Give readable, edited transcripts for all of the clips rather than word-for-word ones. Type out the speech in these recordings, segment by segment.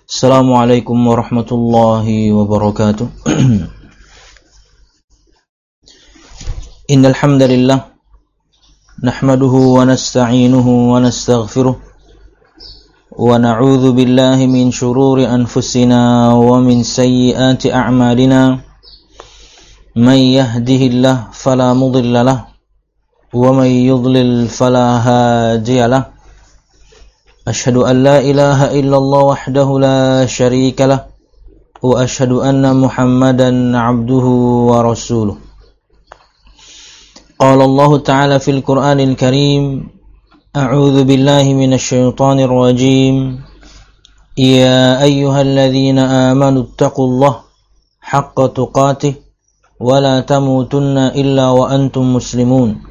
Assalamualaikum warahmatullahi wabarakatuh. Innal hamdalillah nahmaduhu wa nasta'inuhu wa nastaghfiruh wa na'udzu billahi min shururi anfusina wa min sayyiati a'malina. May yahdihillahu fala mudilla lahu wa may yudlil fala hadiya lahu. Ashhadu an la ilaha illallah wahdahu la syarika lah wa ashhadu anna Muhammadan abduhu wa rasuluh. Qala Allah Ta'ala fil Qur'anil Karim, a'udzu billahi minasy syaithanir rajim. Ya ayyuhalladzina amanu taqullaha haqqa tuqatih wa la tamutunna illa wa antum muslimun.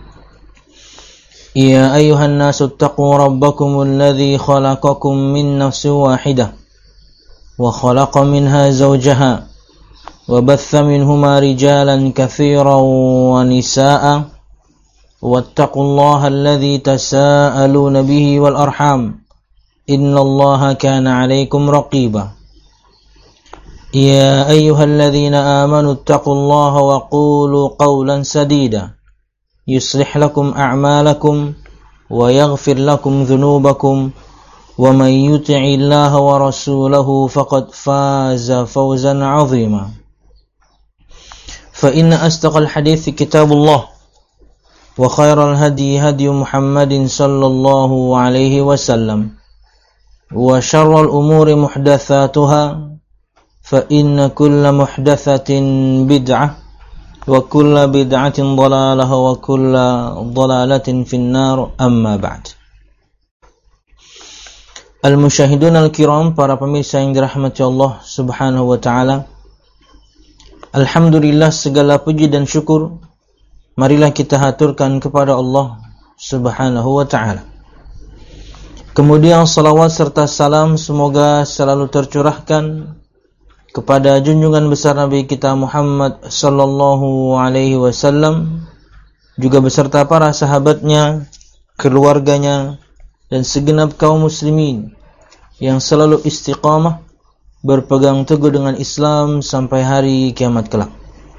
يا أيها الناس اتقوا ربكم الذي خلقكم من نفس واحدة وخلق منها زوجها وبث منهما رجالا كثيرا ونساء واتقوا الله الذي تساءلون به والأرحام إن الله كان عليكم رقيبا يا أيها الذين آمنوا اتقوا الله وقولوا قولا سديدا يصلح لكم أعمالكم ويغفر لكم ذنوبكم ومن يطع الله ورسوله فقد فاز فوزا عظيما فإن أصدق الحديث كتاب الله وخير الهدي هدي محمد صلى الله عليه وسلم وشر الأمور محدثاتها فإن كل محدثة بدعة وَكُلَّ بِدْعَةٍ ضَلَالَةٍ وَكُلَّ ضَلَالَةٍ فِي النَّارِ أَمَّا بَعْدُ. Al-musyahidun al-kiram, para pemirsa yang dirahmati Allah subhanahu wa ta'ala, alhamdulillah, segala puji dan syukur marilah kita haturkan kepada Allah subhanahu wa ta'ala. Kemudian salawat serta salam semoga selalu tercurahkan kepada junjungan besar Nabi kita Muhammad sallallahu alaihi wasallam, juga beserta para sahabatnya, keluarganya, dan segenap kaum muslimin yang selalu istiqamah berpegang teguh dengan Islam sampai hari kiamat kelak.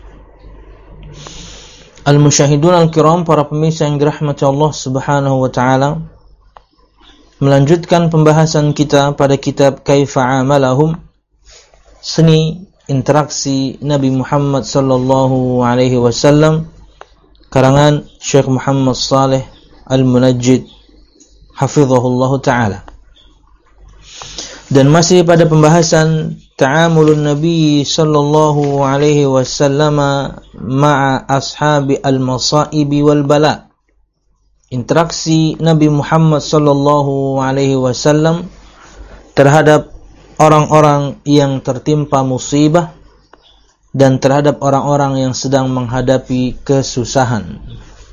Al-musyahidun al-kiram, para pemirsa yang dirahmati Allah subhanahu wa ta'ala, melanjutkan pembahasan kita pada kitab Kaifa Amalahum, seni interaksi Nabi Muhammad sallallahu alaihi wasallam, karangan Syekh Muhammad Saleh Al-Munajjid hafizahullah ta'ala. Dan masih pada pembahasan ta'amulun Nabi sallallahu alaihi wasallam ma'a ashabi al-masaibi wal bala, interaksi Nabi Muhammad sallallahu alaihi wasallam terhadap orang-orang yang tertimpa musibah dan terhadap orang-orang yang sedang menghadapi kesusahan.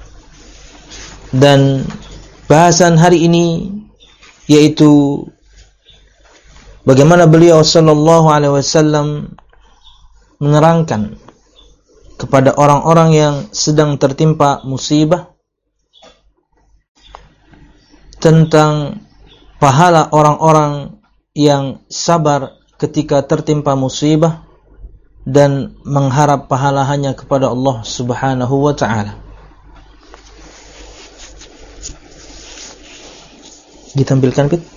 Dan bahasan hari ini yaitu bagaimana beliau sallallahu alaihi wasallam menerangkan kepada orang-orang yang sedang tertimpa musibah tentang pahala orang-orang yang sabar ketika tertimpa musibah dan mengharap pahala hanya kepada Allah subhanahu wa ta'ala. Ditampilkan, Pit.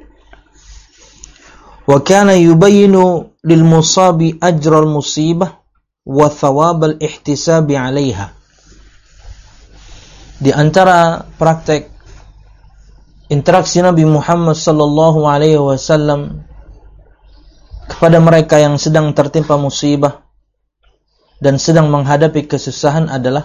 Wa kana yubayyinu lil musabi ajral musibah wa thawabal ihtisabi 'alaiha. Di antara praktek interaksi Nabi Muhammad sallallahu alaihi wasallam kepada mereka yang sedang tertimpa musibah dan sedang menghadapi kesusahan adalah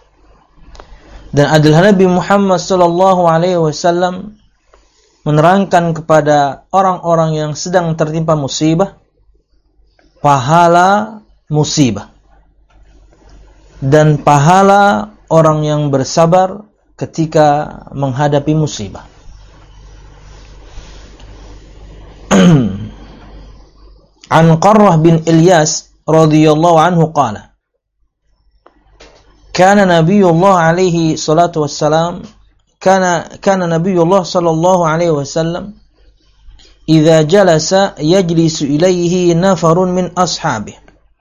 Nabi Muhammad sallallahu alaihi wasallam menerangkan kepada orang-orang yang sedang tertimpa musibah pahala musibah dan pahala orang yang bersabar ketika menghadapi musibah. An Qarrah bin Ilyas radhiyallahu anhu qala, kana Nabiyullah alaihi salatu wassalam kana Nabiyullah sallallahu alaihi wasallam idza jalasa yajlisu ilaihi nafarun min ashabihi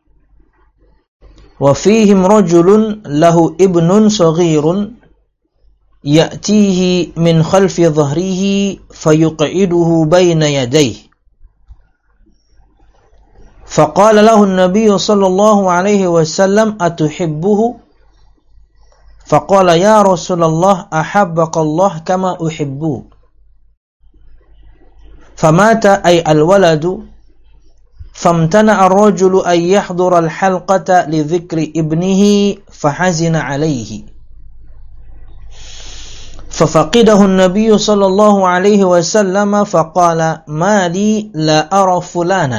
wa fihim rajulun lahu ibnun saghirun ya'tihi min khalfi dhahrihi fayuq'iduhu bayna yadayhi faqala lahu an-nabiy sallallahu alaihi wasallam atuhibbuhu faqala ya Rasulullah ahabbakallah kama uhibbu famata ay al-waladu فامتنع الرجل أن يحضر الحلقة لذكر ابنه فحزن عليه ففقده النبي صلى الله عليه وسلم فقال ما لي لا أرى فلانا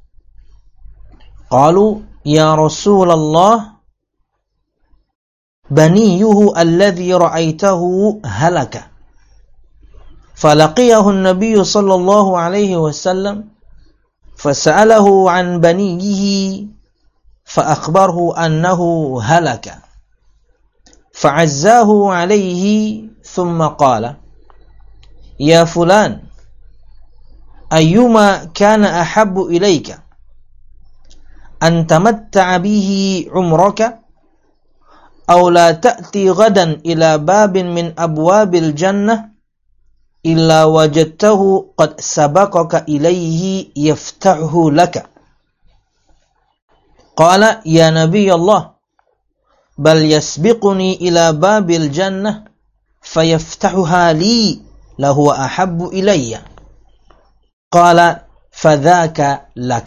قالوا يا رسول الله بنيه الذي رأيته هلك فلقيه النبي صلى الله عليه وسلم فسأله عن بنيه فأخبره أنه هلك فعزاه عليه ثم قال يا فلان أيما كان أحب إليك أن تمتع به عمرك أو لا تأتي غدا إلى باب من أبواب الجنة إلا وجدته قد سبقك إليه يفتحه لك قال يا نبي الله بل يسبقني إلى باب الجنة فيفتحها لي لهو أحب إلي قال فذاك لك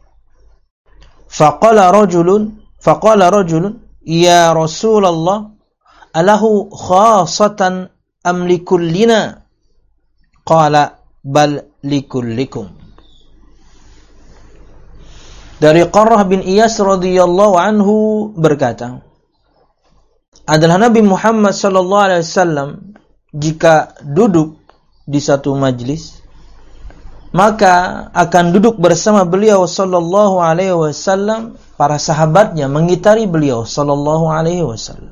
فقال رجل يا رسول الله أله خاصة أم لكلنا Qala bal likullikum. Dari Qarrah bin Iyas radhiyallahu anhu berkata, adalah Nabi Muhammad sallallahu alaihi wasallam jika duduk di satu majlis maka akan duduk bersama beliau sallallahu alaihi wasallam para sahabatnya mengitari beliau sallallahu alaihi wasallam.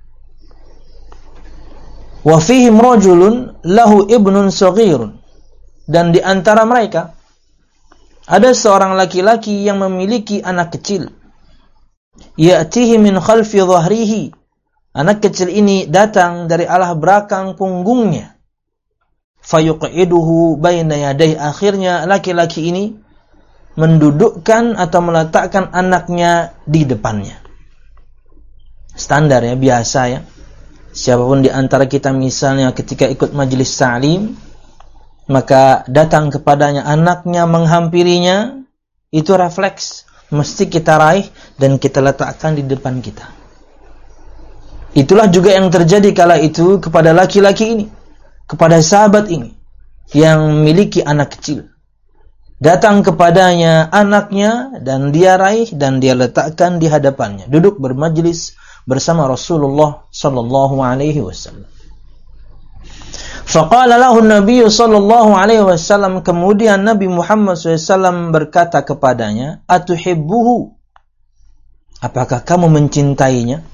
Wa fihim rajulun lahu ibnun saghirun, dan di antara mereka ada seorang laki-laki yang memiliki anak kecil. Ya'tihi min khalfi dhahrihi, anak kecil ini datang dari arah belakang punggungnya. Fayuq'iduhu baina yaday, akhirnya laki-laki ini mendudukkan atau meletakkan anaknya di depannya. Standar ya, biasa ya. Siapapun di antara kita misalnya ketika ikut majelis ta'lim, maka datang kepadanya anaknya menghampirinya, itu refleks, mesti kita raih dan kita letakkan di depan kita. Itulah juga yang terjadi kala itu kepada laki-laki ini, kepada sahabat ini yang memiliki anak kecil. Datang kepadanya anaknya dan dia raih dan dia letakkan di hadapannya, duduk bermajlis bersama Rasulullah sallallahu alaihi wasallam. Faqala lahu an-nabiy sallallahu alaihi wasallam, kemudian Nabi Muhammad SAW berkata kepadanya, atuhibbuhu, apakah kamu mencintainya?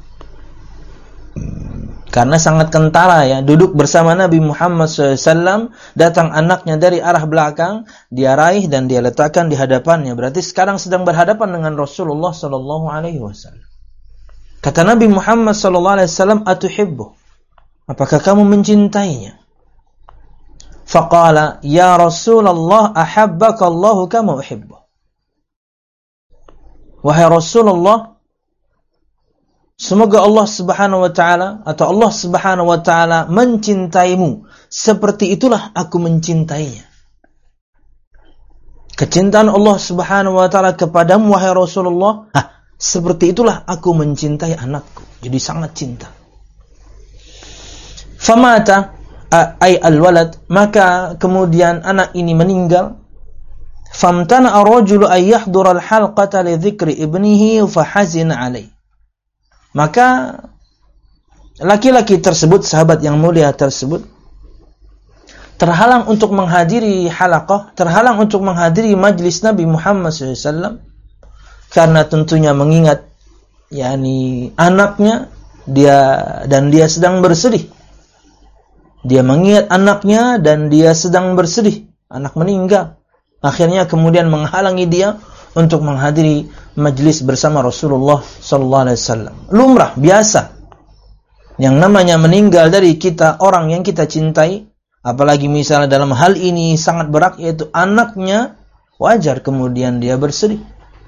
Karena sangat kentara ya, duduk bersama Nabi Muhammad SAW, datang anaknya dari arah belakang, dia raih dan dia letakkan di hadapannya. Berarti sekarang sedang berhadapan dengan Rasulullah sallallahu alaihi wasallam. Kata Nabi Muhammad SAW, atuhibbu, apakah kamu mencintainya? Faqala, ya Rasulullah, ahabbakallahu kama uhibbu. Wahai Rasulullah, semoga Allah Subhanahu wa taala atau Allah Subhanahu wa taala mencintaimu seperti itulah aku mencintainya. Kecintaan Allah Subhanahu wa taala kepadamu wahai Rasulullah, seperti itulah aku mencintai anakku. Jadi sangat cinta. Famata ay al-walad, maka kemudian anak ini meninggal. Famtana ar-rajulu ay yahdura al-halqata li dzikri ibnihi fa hazina alaihi. Maka laki-laki tersebut, sahabat yang mulia tersebut, terhalang untuk menghadiri halaqah, terhalang untuk menghadiri majlis Nabi Muhammad SAW, karena tentunya mengingat anaknya, dia sedang bersedih. Dia mengingat anaknya dan dia sedang bersedih. anak meninggal. Akhirnya kemudian menghalangi dia untuk menghadiri majlis bersama Rasulullah sallallahu alaihi wasallam. Lumrah, biasa. Yang namanya meninggal dari kita, orang yang kita cintai, apalagi misalnya dalam hal ini sangat berat, yaitu anaknya, wajar kemudian dia bersedih.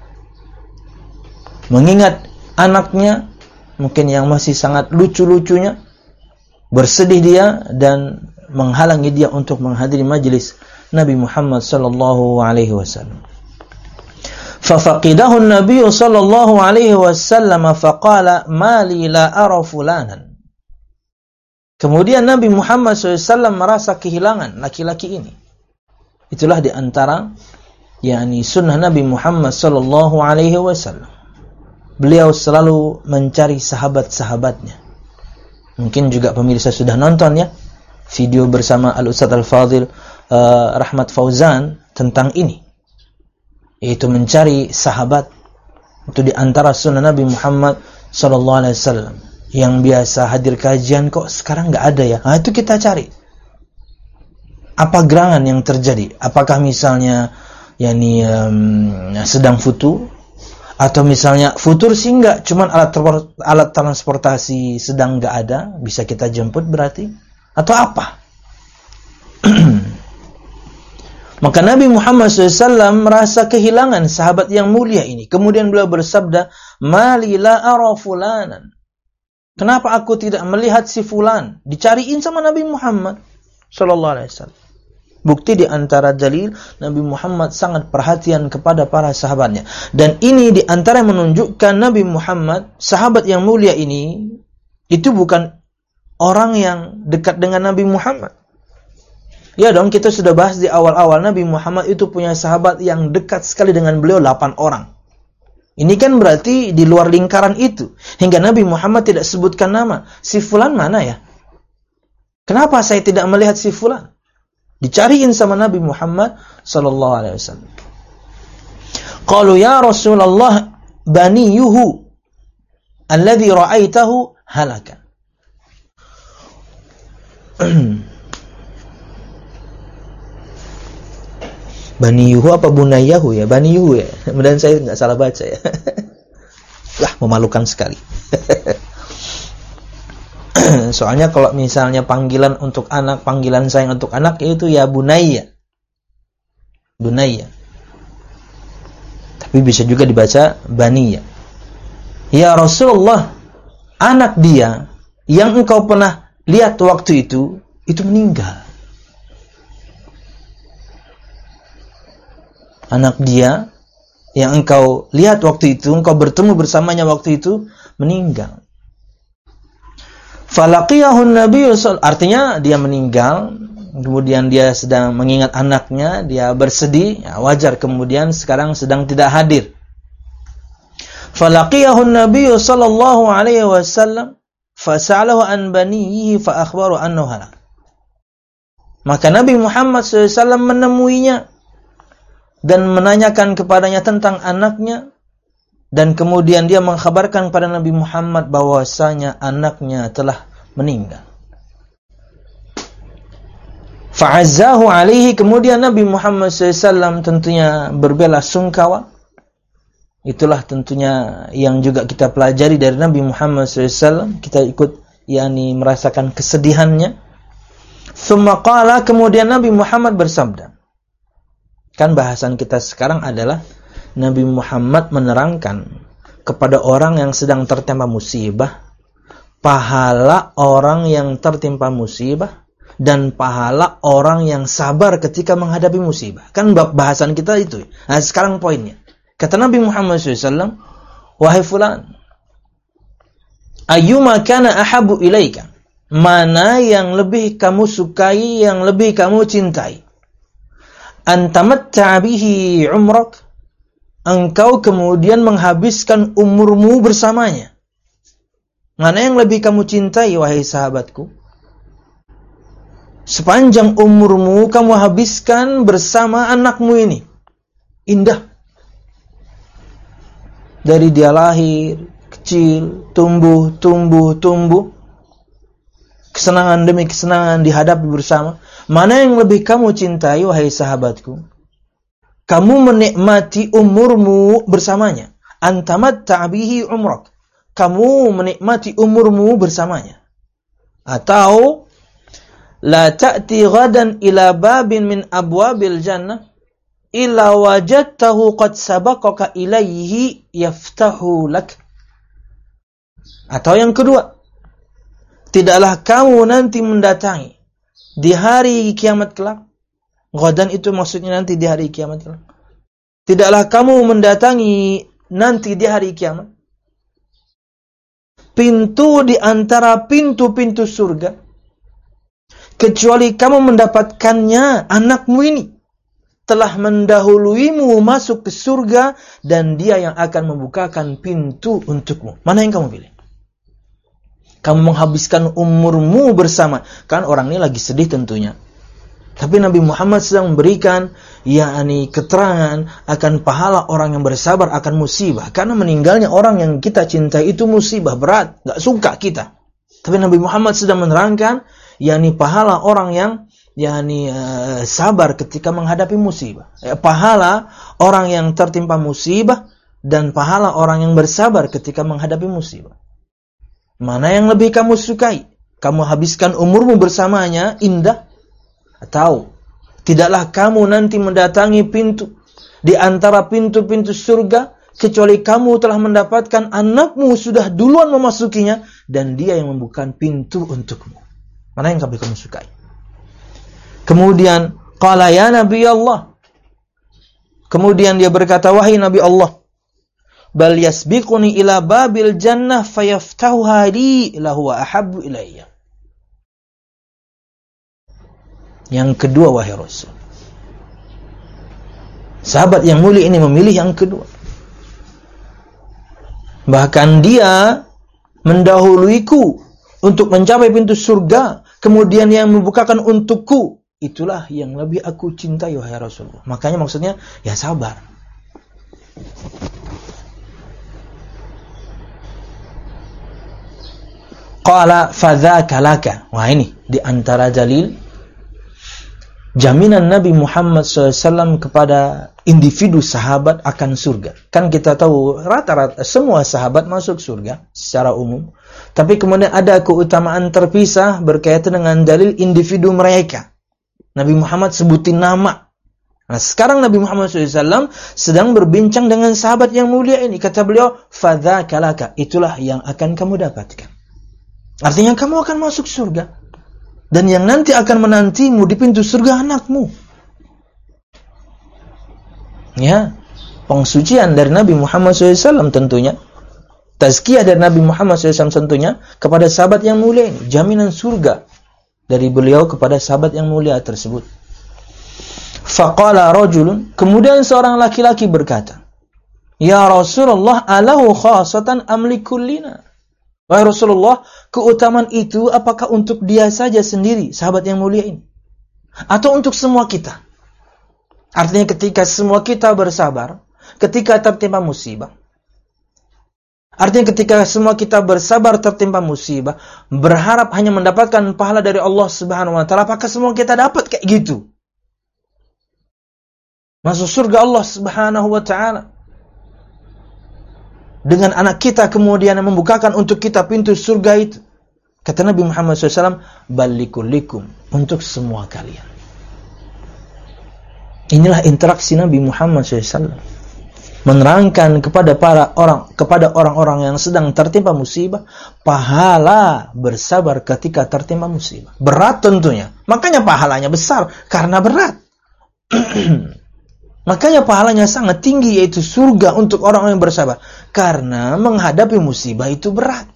Mengingat anaknya, mungkin yang masih sangat lucu-lucunya, bersedih dia dan menghalangi dia untuk menghadiri majlis Nabi Muhammad sallallahu alaihi wasallam. Fafaqidahu an-nabiy sallallahu alaihi wasallam faqala ma li la ara fulanan. Kemudian Nabi Muhammad SAW merasa kehilangan laki-laki ini. Itulah di antara sunnah Nabi Muhammad sallallahu alaihi wasallam. Beliau selalu mencari sahabat-sahabatnya. Mungkin juga pemirsa sudah nonton ya video bersama Al-Ustaz Al-Fadhil Rahmat Fauzan tentang ini, yaitu mencari sahabat. Itu di antara sunnah Nabi Muhammad sallallahu alaihi wasallam. Yang biasa hadir kajian kok sekarang nggak ada ya. Nah, itu kita cari. Apa gerangan yang terjadi? Apakah misalnya sedang futu, atau misalnya futur sih enggak, cuman alat transportasi sedang nggak ada, bisa kita jemput berarti, atau apa? Maka Nabi Muhammad SAW merasa kehilangan sahabat yang mulia ini. Kemudian beliau bersabda, "Mali la ara fulanan." Kenapa aku tidak melihat si fulan? Dicariin sama Nabi Muhammad sallallahu alaihi wasallam. Bukti di antara dalil Nabi Muhammad sangat perhatian kepada para sahabatnya. Dan ini di antara yang menunjukkan Nabi Muhammad, sahabat yang mulia ini, itu bukan orang yang dekat dengan Nabi Muhammad. Ya dong, kita sudah bahas di awal-awal, Nabi Muhammad itu punya sahabat yang dekat sekali dengan beliau, 8 orang. Ini kan berarti di luar lingkaran itu. Hingga Nabi Muhammad tidak sebutkan nama. Si fulan mana ya? Kenapa saya tidak melihat si fulan? Dicariin sama Nabi Muhammad sallallahu alaihi wasallam. Qalu ya Rasulullah baniyuhu alladhi ra'aitahu halaka. Baniyuhu apa bunayahu ya? Baniyuhu ya. Kemudian saya nggak salah baca ya. Wah, memalukan sekali. Soalnya kalau misalnya panggilan untuk anak, panggilan sayang untuk anak itu ya bunayya. Bunayya. Tapi bisa juga dibaca baniyya. Ya Rasulullah, anak dia yang engkau pernah lihat waktu itu meninggal. Anak dia yang engkau lihat waktu itu, engkau bertemu bersamanya waktu itu, meninggal. Falaqiyahun Nabi, artinya dia meninggal, kemudian dia sedang mengingat anaknya, dia bersedih, ya wajar kemudian sekarang sedang tidak hadir. Falaqiyahun Nabi sallallahu alaihi wasallam fas'alahu an banihi fa akhbaru annahu halak. Maka Nabi Muhammad SAW menemuinya dan menanyakan kepadanya tentang anaknya, dan kemudian dia mengkhabarkan pada Nabi Muhammad bahwasanya anaknya telah meninggal. Fa'azzahu alaihi, kemudian Nabi Muhammad SAW tentunya berbela sungkawa. Itulah tentunya yang juga kita pelajari dari Nabi Muhammad SAW. Kita ikut merasakan kesedihannya. Tsumma qala, kemudian Nabi Muhammad bersabda. Kan bahasan kita sekarang adalah Nabi Muhammad menerangkan kepada orang yang sedang tertimpa musibah, pahala orang yang tertimpa musibah dan pahala orang yang sabar ketika menghadapi musibah. Kan bahasan kita itu. Nah, sekarang poinnya. Kata Nabi Muhammad SAW, wahai fulan, ayyuma kana ahabu ilaika, mana yang lebih kamu sukai, yang lebih kamu cintai? Antamatta bihi umrak, engkau kemudian menghabiskan umurmu bersamanya. Mana yang lebih kamu cintai, wahai sahabatku? Sepanjang umurmu kamu habiskan bersama anakmu ini. Indah. Dari dia lahir, kecil, tumbuh. Kesenangan demi kesenangan dihadapi bersama. Mana yang lebih kamu cintai, wahai sahabatku? Kamu menikmati umurmu bersamanya. Antamatta bihi umrak. Kamu menikmati umurmu bersamanya. Atau la ta'ti ghadan ila babin min abwabil jannah illa wajadtahu qad sabaqaka ilaihi yaftahu lak. Atau yang kedua, tidaklah kamu nanti mendatangi di hari kiamat kelak. Ghadan itu maksudnya nanti di hari kiamat kelak. Tidaklah kamu mendatangi nanti di hari kiamat pintu di antara pintu-pintu surga, kecuali kamu mendapatkannya, anakmu ini telah mendahuluimu masuk ke surga dan dia yang akan membukakan pintu untukmu. Mana yang kamu pilih? Kamu menghabiskan umurmu bersama. Kan orang ini lagi sedih tentunya. Tapi Nabi Muhammad sedang memberikan keterangan akan pahala orang yang bersabar akan musibah. Karena meninggalnya orang yang kita cintai itu musibah berat, gak suka kita. Tapi Nabi Muhammad sedang menerangkan pahala orang yang sabar ketika menghadapi musibah. Pahala orang yang tertimpa musibah dan pahala orang yang bersabar ketika menghadapi musibah. Mana yang lebih kamu sukai? Kamu habiskan umurmu bersamanya indah, atau tidaklah kamu nanti mendatangi pintu di antara pintu-pintu surga kecuali kamu telah mendapatkan anakmu sudah duluan memasukinya dan dia yang membuka pintu untukmu. Mana yang kamu sukai? Kemudian qala ya Nabi Allah. Kemudian dia berkata, wahai Nabi Allah, bal yasbiquni ila babil jannah fayaftahuha li lahu ahabbu ilayya. Yang kedua, wahai Rasul. Sahabat yang mulia ini memilih yang kedua. Bahkan dia mendahuluiku untuk mencapai pintu surga, kemudian yang membukakan untukku. Itulah yang lebih aku cintai, wahai Rasulullah. Makanya maksudnya, sabar. Qala fadzaka laka. Wah, ini di antara dalil jaminan Nabi Muhammad SAW kepada individu sahabat akan surga. Kan kita tahu rata-rata semua sahabat masuk surga secara umum. Tapi kemudian ada keutamaan terpisah berkaitan dengan dalil individu mereka. Nabi Muhammad sebutin nama. Nah, sekarang Nabi Muhammad SAW sedang berbincang dengan sahabat yang mulia ini. Kata beliau, fadzaka laka. Itulah yang akan kamu dapatkan. Artinya kamu akan masuk surga. Dan yang nanti akan menantimu di pintu surga anakmu. Pengsucian dari Nabi Muhammad SAW tentunya. Tazkiyah dari Nabi Muhammad SAW tentunya kepada sahabat yang mulia ini. Jaminan surga dari beliau kepada sahabat yang mulia tersebut. Faqala rajulun. Kemudian seorang laki-laki berkata, ya Rasulullah, alahu khasatan amlikullina. Wahai Rasulullah, keutamaan itu apakah untuk dia saja sendiri, sahabat yang mulia ini? Atau untuk semua kita? Artinya ketika semua kita bersabar, ketika tertimpa musibah. Artinya ketika semua kita bersabar tertimpa musibah, berharap hanya mendapatkan pahala dari Allah Subhanahu wa taala, apakah semua kita dapat kayak gitu? Masuk surga Allah Subhanahu wa taala. Dengan anak kita kemudian membukakan untuk kita pintu surga itu. Kata Nabi Muhammad SAW, balikulikum, untuk semua kalian. Inilah interaksi Nabi Muhammad SAW. Menerangkan kepada orang-orang yang sedang tertimpa musibah, pahala bersabar ketika tertimpa musibah. Berat tentunya. Makanya pahalanya besar, karena berat. Makanya pahalanya sangat tinggi, yaitu surga untuk orang yang bersabar. Karena menghadapi musibah itu berat.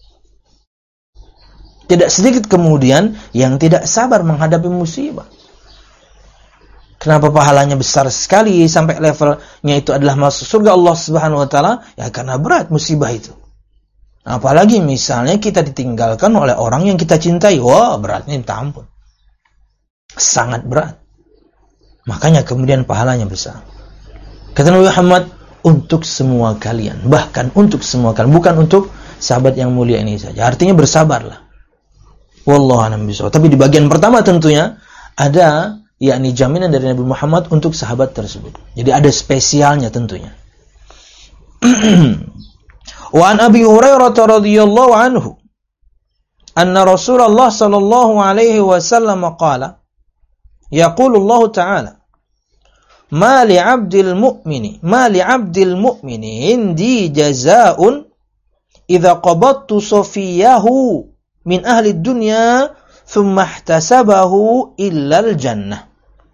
Tidak sedikit kemudian yang tidak sabar menghadapi musibah. Kenapa pahalanya besar sekali sampai levelnya itu adalah masuk surga Allah Subhanahu wa taala? Ya karena berat musibah itu. Apalagi misalnya kita ditinggalkan oleh orang yang kita cintai. Wah, beratnya minta ampun. Sangat berat. Makanya kemudian pahalanya besar. Kata Nabi Muhammad, untuk semua kalian. Bahkan untuk semua kalian. Bukan untuk sahabat yang mulia ini saja. Artinya bersabarlah. Wallahu a'lam bishawab. Tapi di bagian pertama tentunya, ada yakni jaminan dari Nabi Muhammad untuk sahabat tersebut. Jadi ada spesialnya tentunya. Wa an Abi Hurairah radhiyallahu anhu anna Rasulullah sallallahu alaihi wasallam qala yaqulu Allah ta'ala ma li'abdil mu'mini indi jazaa'un idza qabadtu safiyahu min ahli dunya thumma ihtasabahu illa al-jannah.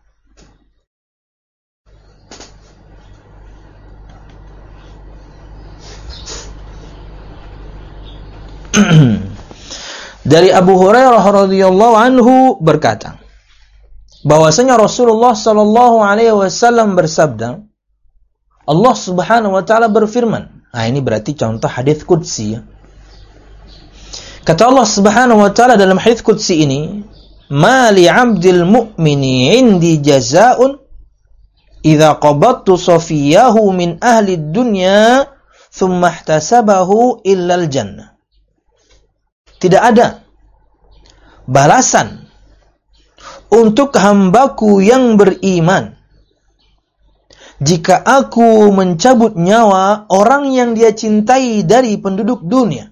Dari Abu Hurairah radhiyallahu anhu berkata bahwasanya Rasulullah sallallahu alaihi wasallam bersabda, Allah Subhanahu wa taala berfirman. Nah, ini berarti contoh hadis qudsi ya. Kata Allah Subhanahu wa taala dalam hadis qudsi ini, "Ma li 'abdil mu'mini 'indi jazaa'un idza qabadtu safiyahu min ahli dunya thumma ihtasabahu illa al-jannah." Tidak ada balasan untuk hambaku yang beriman jika aku mencabut nyawa orang yang dia cintai dari penduduk dunia,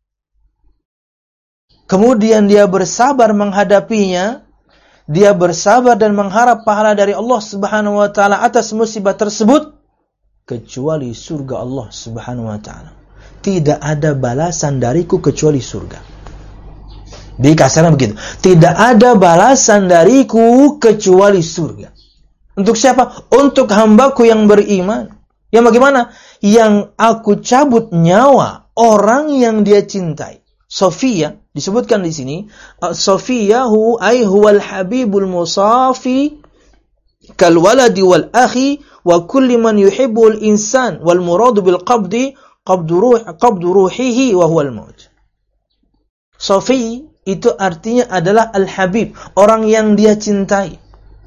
kemudian dia bersabar menghadapinya, dia bersabar dan mengharap pahala dari Allah Subhanahu wa taala atas musibah tersebut, kecuali surga Allah Subhanahu wa taala. Tidak ada balasan dariku kecuali surga. Di kasarnya begitu. Tidak ada balasan dariku kecuali surga. Untuk siapa? Untuk hambaku yang beriman. Yang bagaimana? Yang aku cabut nyawa orang yang dia cintai. Sofia disebutkan di sini. Sofiyahu ay huwal habibul musafi kal waladi wal akhi wa kulli man yuhibbul insan wal muradu bil qabdi qabdu ruhihi wa huwal maut. Sofi itu artinya adalah al-habib, orang yang dia cintai.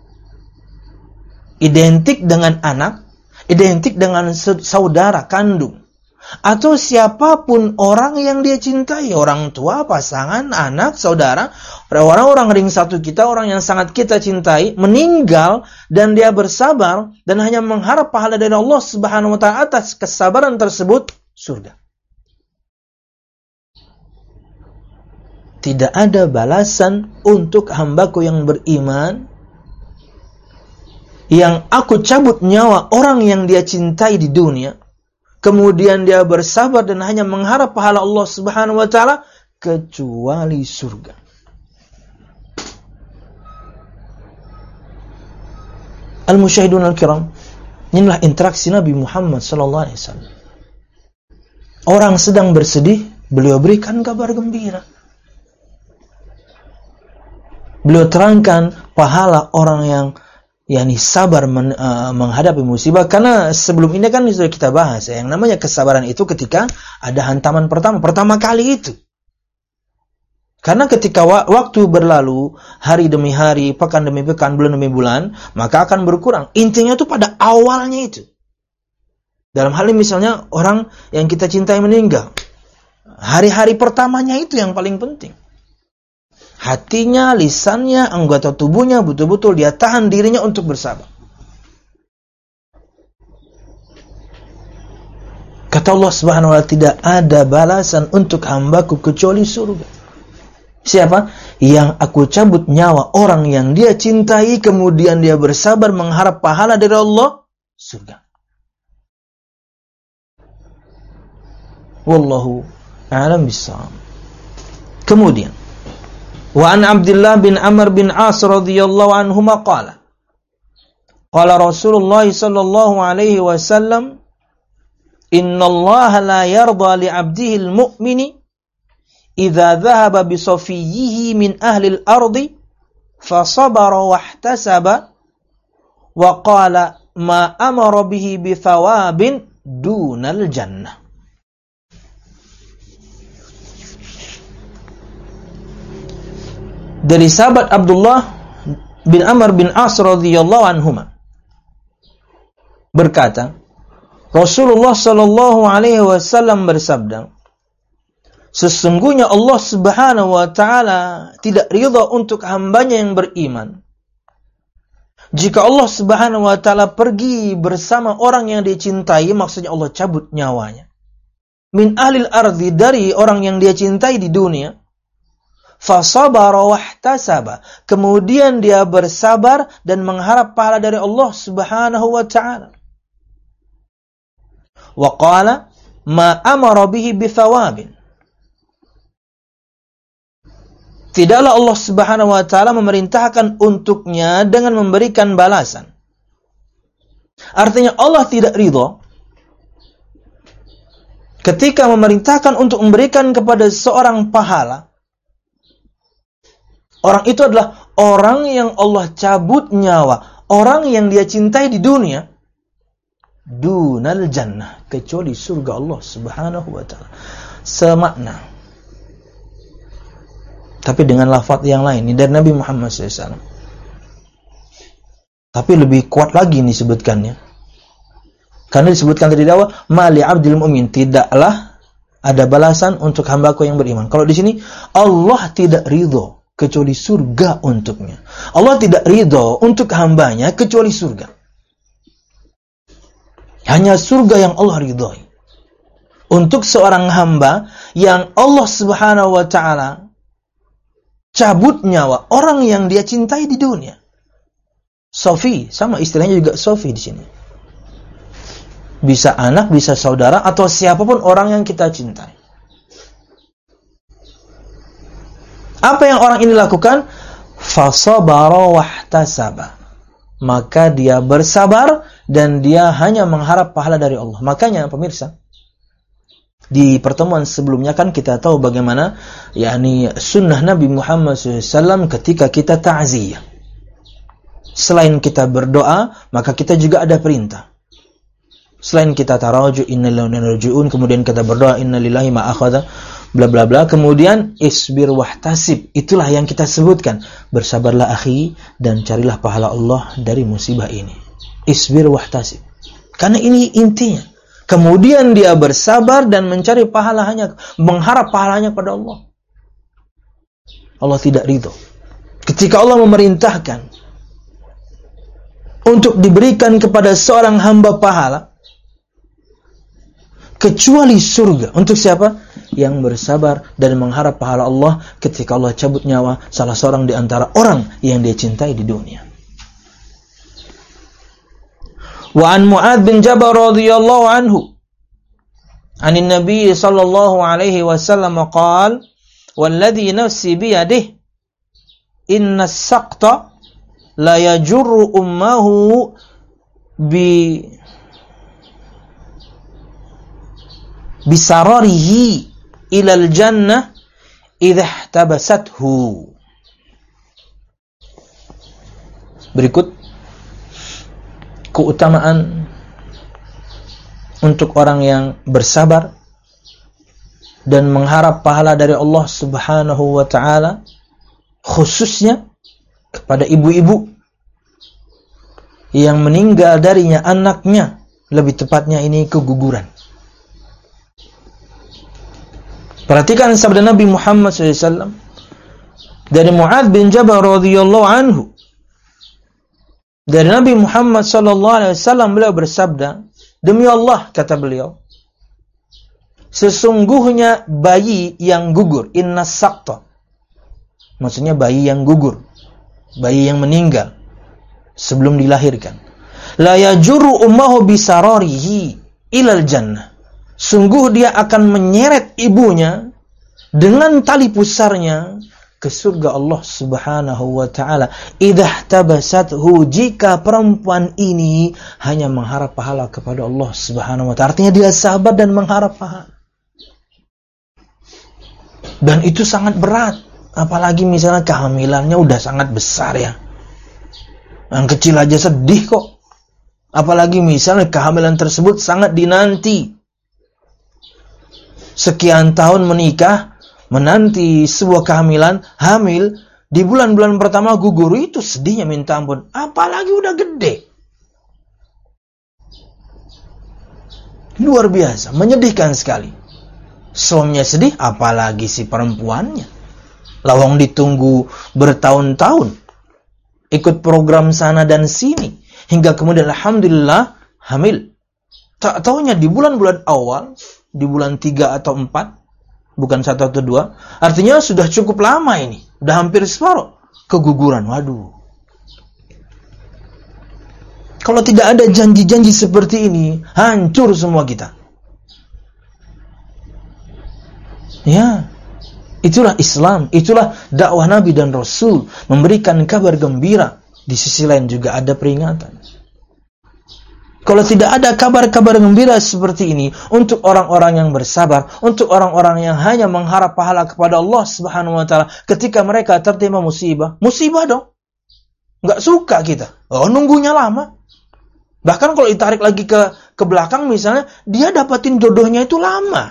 Identik dengan anak, identik dengan saudara kandung, atau siapapun orang yang dia cintai, orang tua, pasangan, anak, saudara, orang-orang ring satu kita, orang yang sangat kita cintai, meninggal dan dia bersabar dan hanya mengharap pahala dari Allah Subhanahu wa taala atas kesabaran tersebut, surga. Tidak ada balasan untuk hambaku yang beriman yang aku cabut nyawa orang yang dia cintai di dunia, kemudian dia bersabar dan hanya mengharap pahala Allah Subhanahu wa taala, kecuali surga. Al-musyahidun al-kiram, inilah interaksi Nabi Muhammad sallallahu alaihi wasallam. Orang sedang bersedih, beliau berikan kabar gembira. Beliau terangkan pahala orang yang sabar menghadapi musibah. Karena sebelum ini kan sudah kita bahas yang namanya kesabaran itu ketika ada hantaman pertama kali itu. Karena ketika waktu berlalu, hari demi hari, pekan demi pekan, bulan demi bulan, maka akan berkurang. Intinya itu pada awalnya itu. Dalam hal ini misalnya orang yang kita cintai meninggal, hari-hari pertamanya itu yang paling penting. Hatinya, lisannya, anggota tubuhnya betul-betul dia tahan dirinya untuk bersabar. Kata Allah Subhanahu wa taala, tidak ada balasan untuk hambaku kecuali surga. Siapa? Yang aku cabut nyawa orang yang dia cintai, kemudian dia bersabar mengharap pahala dari Allah, surga. Wallahu a'lam bishawab. Kemudian wa an Abdullah bin Amr bin As radhiyallahu anhuma qala Rasulullah sallallahu alaihi wasallam, innallaha la yarda li 'abdihi al-mu'mini idza dhahaba bi safiyyihi min ahli al-ardi fa sabara wa ihtasaba wa qala ma amara bihi bi thawabin dunal jannah. Dari sahabat Abdullah bin Amr bin As radhiyallahu anhuma berkata, Rasulullah sallallahu alaihi wasallam bersabda, sesungguhnya Allah Subhanahu wa taala tidak ridha untuk hambanya yang beriman Jika Allah Subhanahu wa ta'ala pergi bersama orang yang dia cintai, maksudnya Allah cabut nyawanya. Min ahlil ardi, dari orang yang dia cintai di dunia. Fasabara wahtasaba, kemudian dia bersabar dan mengharap pahala dari Allah Subhanahu wa ta'ala. Wa qala ma amara bihi bithawabin. Tidaklah Allah Subhanahu wa ta'ala memerintahkan untuknya dengan memberikan balasan. Artinya Allah tidak ridha ketika memerintahkan untuk memberikan kepada seorang pahala. Orang itu adalah orang yang Allah cabut nyawa, orang yang dia cintai di dunia, dunal jannah, kecuali surga Allah Subhanahu wa ta'ala. Semakna, tapi dengan lafaz yang lain. Ini dari Nabi Muhammad SAW. Tapi lebih kuat lagi nih sebutkannya. Karena disebutkan tadi awal, mali abdil mu'min, tidaklah ada balasan untuk hambaku yang beriman. Kalau di sini Allah tidak ridho kecuali surga untuknya. Allah tidak ridho untuk hambanya kecuali surga. Hanya surga yang Allah ridhoi. Untuk seorang hamba yang Allah Subhanahu wa ta'ala cabut nyawa, orang yang dia cintai di dunia. Sofi, sama istilahnya juga Sofi di sini. Bisa anak, bisa saudara, atau siapapun orang yang kita cintai. Apa yang orang ini lakukan? Fasabara wahtasaba. Maka dia bersabar dan dia hanya mengharap pahala dari Allah. Makanya pemirsa, di pertemuan sebelumnya kan kita tahu bagaimana sunnah Nabi Muhammad SAW ketika kita ta'ziyah. Selain kita berdoa, maka kita juga ada perintah. Selain kita taraju inna lillahi wa inna ilaihi raji'un, kemudian kita berdoa inna lillahi ma akhadha bla bla bla, kemudian isbir wahtasib, itulah yang kita sebutkan. Bersabarlah akhi dan carilah pahala Allah dari musibah ini. Isbir wahtasib. Karena ini intinya. Kemudian dia bersabar dan mencari pahalanya, mengharap pahalanya pada Allah. Allah tidak ridho ketika Allah memerintahkan untuk diberikan kepada seorang hamba pahala, kecuali surga. Untuk siapa? Yang bersabar dan mengharap pahala Allah ketika Allah cabut nyawa salah seorang di antara orang yang dia cintai di dunia. Wa an Mu'adz bin Jabal radhiyallahu anhu anin Nabi sallallahu alaihi wasallam qala walladhi nafsi bi yadihi inna as-saqta la yajurru ummahu bisararihi ilal jannah idza ihtabasathu. Berikut keutamaan untuk orang yang bersabar dan mengharap pahala dari Allah Subhanahu wa ta'ala, khususnya kepada ibu-ibu yang meninggal darinya anaknya, lebih tepatnya ini keguguran. Perhatikan sabda Nabi Muhammad SAW dari Mu'adz bin Jabal radhiyallahu anhu. Dari Nabi Muhammad SAW beliau bersabda, demi Allah, kata beliau, sesungguhnya bayi yang gugur, inna saqta, maksudnya bayi yang gugur, bayi yang meninggal sebelum dilahirkan, la yajurru ummahu bisararihi ilal jannah, sungguh dia akan menyeret ibunya dengan tali pusarnya ke surga Allah Subhanahu wa ta'ala. Idza tabasathu, jika perempuan ini hanya mengharap pahala kepada Allah Subhanahu wa ta'ala. Artinya dia sabar dan mengharap pahala. Dan itu sangat berat. Apalagi misalnya kehamilannya udah sangat besar ya. Yang kecil aja sedih kok. Apalagi misalnya kehamilan tersebut sangat dinanti. Sekian tahun menikah, menanti sebuah kehamilan, hamil, di bulan-bulan pertama gugur, itu sedihnya minta ampun. Apalagi udah gede. Luar biasa, menyedihkan sekali. Suaminya sedih, apalagi si perempuannya. Lawang ditunggu bertahun-tahun. ikut program sana dan sini, hingga kemudian alhamdulillah hamil. Tak taunya di bulan-bulan awal, di bulan 3 atau 4, bukan 1 atau 2, artinya sudah cukup lama ini, sudah hampir separuh, keguguran. Waduh. Kalau tidak ada janji-janji seperti ini, hancur semua kita. Ya, itulah Islam, itulah dakwah Nabi dan Rasul, memberikan kabar gembira. Di sisi lain juga ada peringatan. Kalau tidak ada kabar-kabar gembira seperti ini untuk orang-orang yang bersabar, untuk orang-orang yang hanya mengharap pahala kepada Allah Subhanahu wa taala ketika mereka tertimpa musibah, musibah dong. Enggak suka kita. Oh, nunggunya lama. Bahkan kalau ditarik lagi ke belakang misalnya, dia dapatin jodohnya itu lama.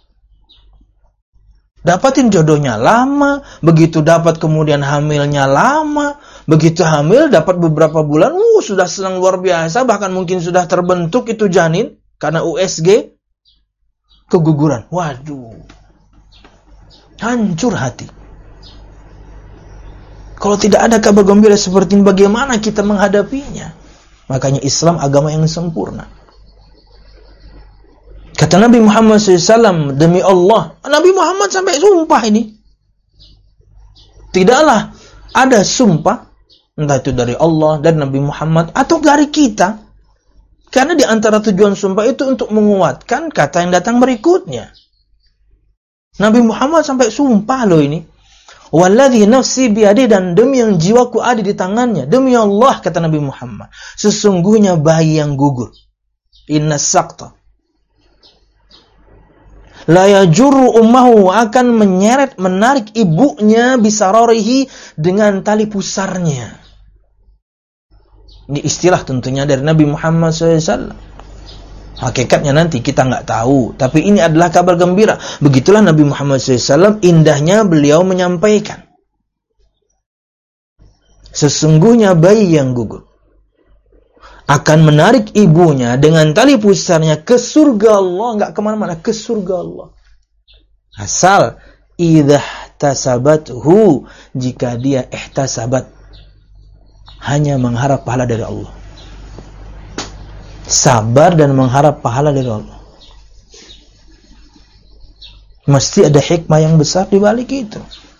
Dapatin jodohnya lama, begitu dapat kemudian hamilnya lama, begitu hamil dapat beberapa bulan, sudah senang luar biasa, bahkan mungkin sudah terbentuk itu janin karena USG, keguguran. Waduh, hancur hati. Kalau tidak ada kabar gembira seperti ini, bagaimana kita menghadapinya? Makanya Islam agama yang sempurna. Kata Nabi Muhammad SAW, demi Allah, Nabi Muhammad sampai sumpah ini. Tidaklah ada sumpah, entah itu dari Allah, dari Nabi Muhammad, atau dari kita. Karena di antara tujuan sumpah itu untuk menguatkan kata yang datang berikutnya. Nabi Muhammad sampai sumpah loh ini. Walladzi nafsi biadi, dan demi yang jiwaku ada di tangannya. Demi Allah, kata Nabi Muhammad, sesungguhnya bayi yang gugur, inna saqta la yajurru ummahu, akan menarik ibunya bisararihi, dengan tali pusarnya. Ini istilah tentunya dari Nabi Muhammad SAW. Hakikatnya nanti kita nggak tahu, tapi ini adalah kabar gembira. Begitulah Nabi Muhammad SAW, indahnya beliau menyampaikan. Sesungguhnya bayi yang gugur akan menarik ibunya dengan tali pusarnya ke surga Allah, nggak kemana-mana, ke surga Allah. Asal idhah tasabathu, jika dia ihtasabat, hanya mengharap pahala dari Allah. Sabar dan mengharap pahala dari Allah. Mesti ada hikmah yang besar di balik itu.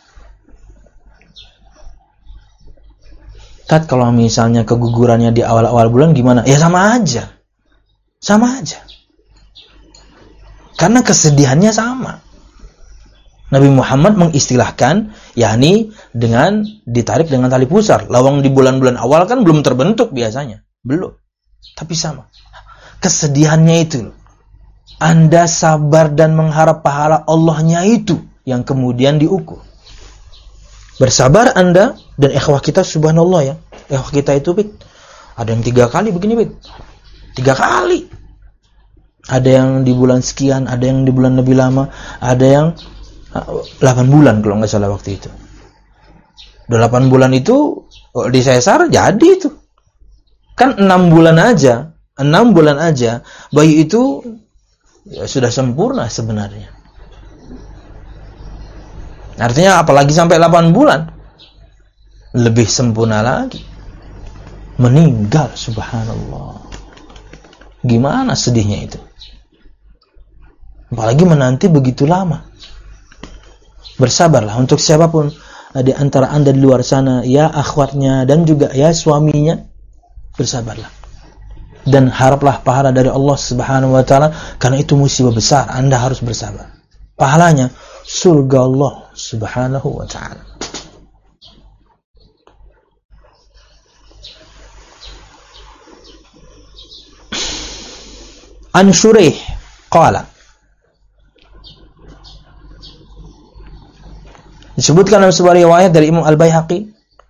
Tat, kalau misalnya kegugurannya di awal-awal bulan gimana? Ya sama aja. Sama aja. Karena kesedihannya sama. Nabi Muhammad mengistilahkan, yakni dengan ditarik dengan tali pusar. Lawang di bulan-bulan awal kan belum terbentuk biasanya. Belum. Tapi sama. Kesedihannya itu. Anda sabar dan mengharap pahala Allahnya itu yang kemudian diukur. Bersabar Anda dan ikhwah kita, subhanallah ya. Ikhwah kita itu, Bit, ada yang 3 kali begini, Bit. 3 kali. Ada yang di bulan sekian, ada yang di bulan lebih lama, ada yang 8 bulan kalau nggak salah waktu itu. Udah 8 bulan itu disesar jadi itu. Kan 6 bulan aja, 6 bulan aja bayi itu ya sudah sempurna sebenarnya. Artinya apalagi sampai 8 bulan lebih sempurna lagi. Meninggal, subhanallah. Gimana sedihnya itu? Apalagi menanti begitu lama. Bersabarlah untuk siapapun di antara Anda di luar sana, ya akhwatnya dan juga ya suaminya, bersabarlah. Dan haraplah pahala dari Allah Subhanahu wa taala, karena itu musibah besar, Anda harus bersabar. Pahalanya surga Allah Subhanahu wa taala. An Shuraih qala, disebutkan dalam sebuah riwayat dari Imam Al-Baihaqi.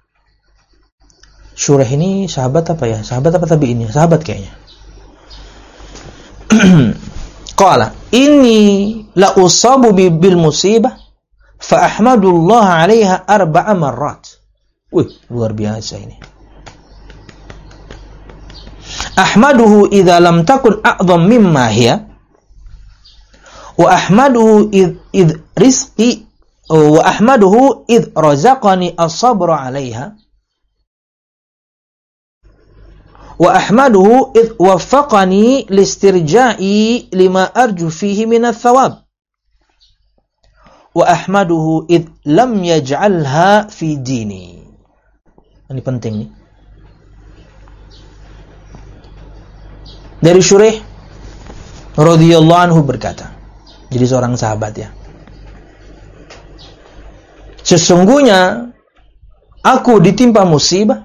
Shuraih ini sahabat apa ya? Sahabat apa tabi'in ya? Sahabat kayaknya. Qala, inni la usabu bil musibah fa ahmadullah 'alaiha 4 marrat. Wih, luar biasa ini. Ahmaduhu idza lam takun a'dham mimma hiya, wa ahmaduhu id rizqi, wa ahmaduhu id razaqani as-sabra 'alaiha, Wa ahmaduhu id waffaqani listirja'i lima arju fihi minats thawab. Wa ahmaduhu id lam yaj'alha fi dini. Ini penting nih. Dari Syuraih radhiyallahu anhu berkata, jadi seorang sahabat ya. Sesungguhnya aku ditimpa musibah,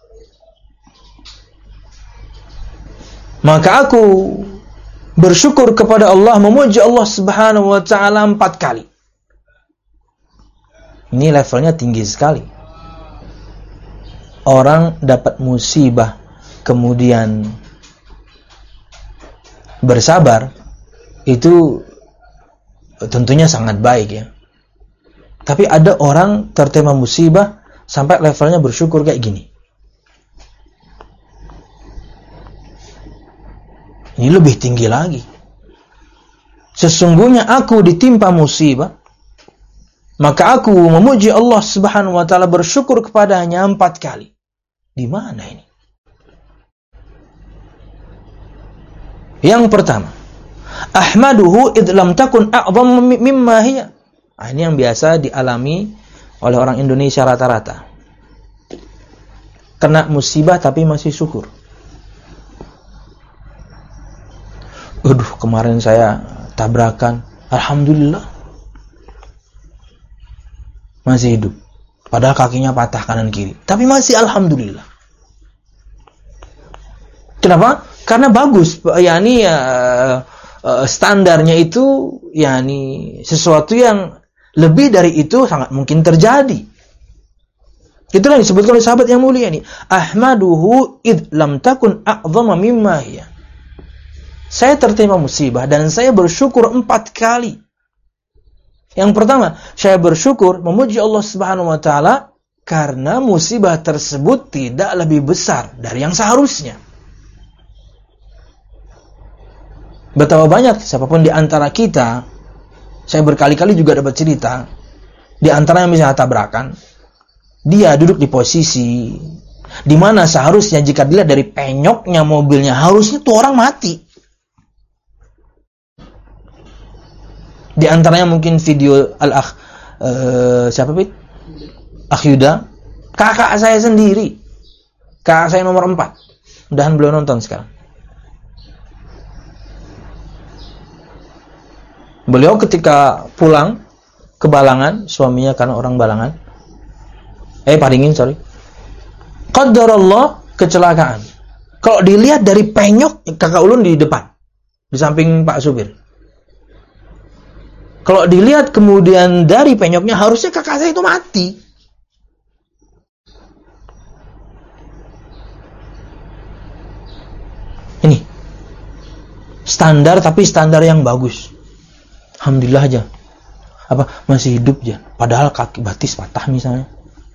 maka aku bersyukur kepada Allah, memuji Allah Subhanahu wa taala 4 kali. Ini levelnya tinggi sekali. Orang dapat musibah kemudian bersabar, itu tentunya sangat baik ya. Tapi ada orang tertimpa musibah sampai levelnya bersyukur kayak gini. Ini lebih tinggi lagi. Sesungguhnya aku ditimpa musibah, maka aku memuji Allah Subhanahu wa taala, bersyukur kepadanya 4 kali. Di mana ini? Yang pertama, ahmaduhu id lam takun a'dham mimma hiya. Ini yang biasa dialami oleh orang Indonesia rata-rata. Kena musibah tapi masih syukur. Aduh, kemarin saya tabrakan, alhamdulillah masih hidup. Padahal kakinya patah kanan kiri, tapi masih alhamdulillah. Kenapa? Karena bagus, yakni standarnya itu yakni sesuatu yang lebih dari itu sangat mungkin terjadi. Itulah yang disebutkan oleh sahabat yang mulia ini. Ahmaduhu id lam takun a'dhama mimma hiya. Saya tertimpa musibah dan saya bersyukur 4 kali. Yang pertama, saya bersyukur memuji Allah Subhanahu wa taala karena musibah tersebut tidak lebih besar dari yang seharusnya. Betapa banyak siapapun di antara kita, saya berkali-kali juga dapat cerita, di antara yang misalnya tabrakan, dia duduk di posisi di mana seharusnya jika dilihat dari penyoknya mobilnya, harusnya tuh orang mati. Di antaranya mungkin video al-akh siapa Pit? Akh Yuda, kakak saya sendiri. Kakak saya nomor 4. Mudahan beliau nonton sekarang. Beliau ketika pulang ke Balangan, suaminya karena orang Balangan. Paringin, sorry. Qadarullah, kecelakaan. Kalau dilihat dari penyok, kakak ulun di depan, di samping Pak supir. Kalau dilihat kemudian dari penyoknya, harusnya kakak saya itu mati. Ini standar, tapi standar yang bagus. Alhamdulillah aja. Masih hidup aja. Padahal kaki batis patah misalnya.